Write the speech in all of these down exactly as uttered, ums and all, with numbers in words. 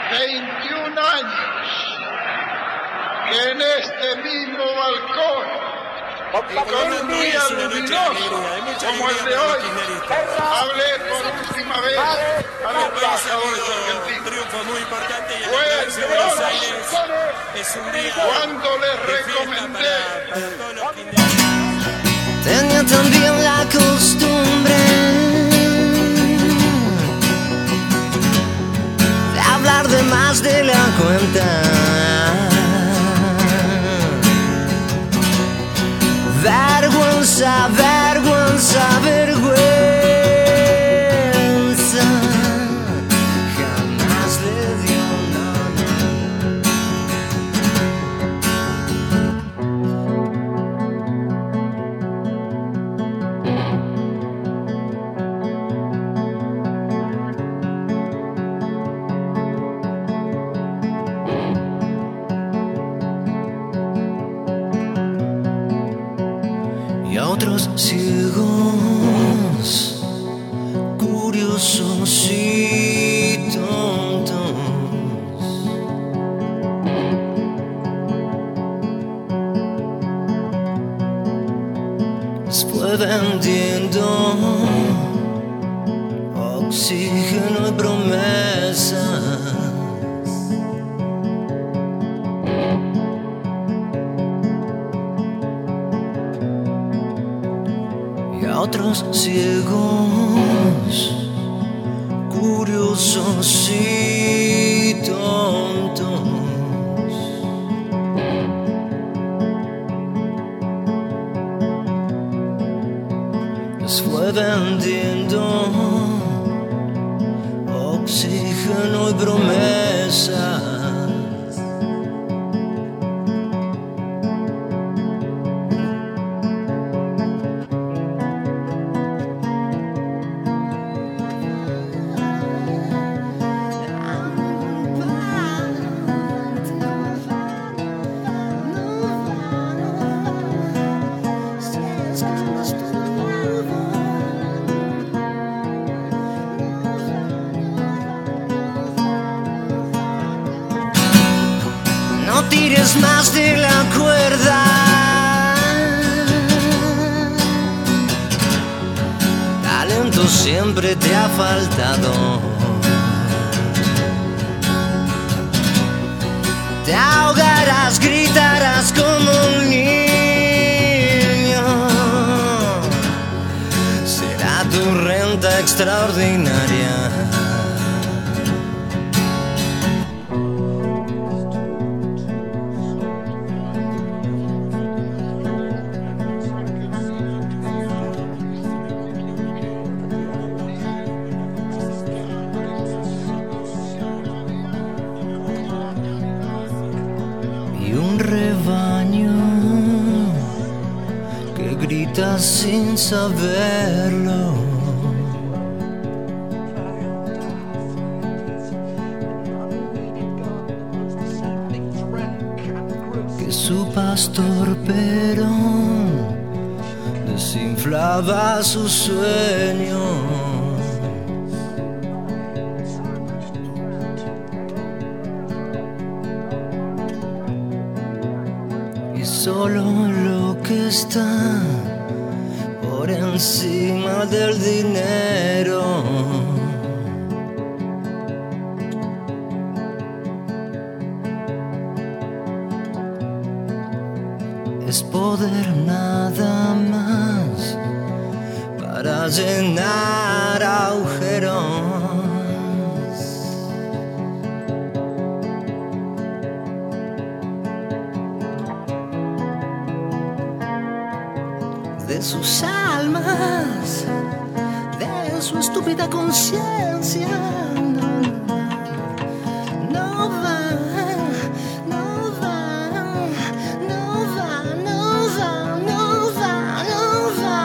veintiún años que en este mismo balcón y con un día luminoso como el de hoy hablé por última vez a los trabajadores argentinos. Fue entonces cuando les recomendé. Tenía también la costumbre de hablar de más de la cuenta. Vergüenza, vergüenza, vergüenza. Jamás le dio y a otros ciegos, curiosos y tontos, les fue vendiendo oxígeno y promesas. Y a otros ciegos, curiosos y tontos, les fue vendiendo oxígeno y promesas. No tires más de la cuerda, talento siempre te ha faltado. Te ahogarás, gritarás como un niño. Será tu renta extraordinaria. Y un rebaño que grita sin saberlo, que su pastor Perón desinflaba sus sueños. Y solo lo que está por encima del dinero es poder nada más para llenar agujeros. De sus almas, de su estúpida conciencia. No, no va, no va, no va, no va, no va, no va.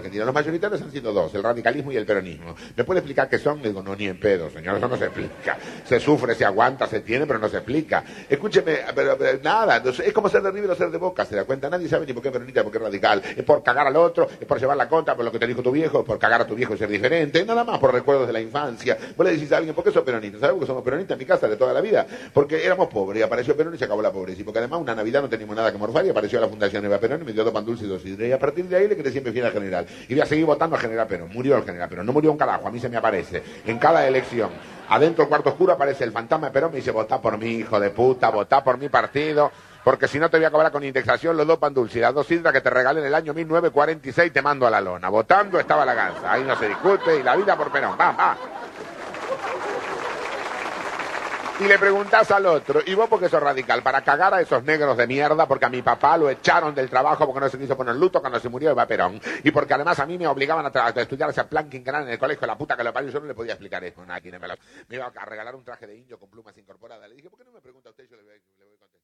Argentina. Los mayoritarios han sido dos, el radicalismo y el peronismo. ¿Me puede explicar qué son? Digo, no, ni en pedo, señor, eso no se explica. Se sufre, se aguanta, se tiene, pero no se explica. Escúcheme, pero, pero nada, es como ser de River o ser de Boca, se da cuenta. Nadie sabe ni por qué peronista, por qué radical. Es por cagar al otro, es por llevar la contra, por lo que te dijo tu viejo, es por cagar a tu viejo y ser diferente. Nada más por recuerdos de la infancia. Vos le decís a alguien, ¿por qué sos peronista? ¿Sabes que somos peronistas en mi casa de toda la vida? Porque éramos pobres y apareció Perón y se acabó la pobreza. Y porque además una Navidad no teníamos nada que morfar y apareció la Fundación Eva Perón y me dio dos pan dulce y dos sidra. Y a partir de ahí le quedé siempre fiel al general. Y voy a seguir votando al general Perón. Murió el general Perón, no murió un carajo, a mí se me aparece. En cada elección, adentro del cuarto oscuro aparece el fantasma de Perón y me dice, votá por mí, hijo de puta, votá por mi partido, porque si no te voy a cobrar con indexación los dos pan dulce y las dos sidras que te regalé en el año mil novecientos cuarenta y seis te mando a la lona. Votando estaba la ganza, ahí no se discute y la vida por Perón, va, va. Y le preguntás al otro, ¿y vos por qué sos radical? Para cagar a esos negros de mierda, porque a mi papá lo echaron del trabajo porque no se quiso poner luto cuando se murió Eva Perón. Y porque además a mí me obligaban a, a estudiar ese planking canal en el colegio, la puta que lo parió, yo no le podía explicar eso. Nada, me, lo, me iba a regalar un traje de indio con plumas incorporadas. Le dije, ¿por qué no me pregunta usted? Yo le voy, le voy a contestar.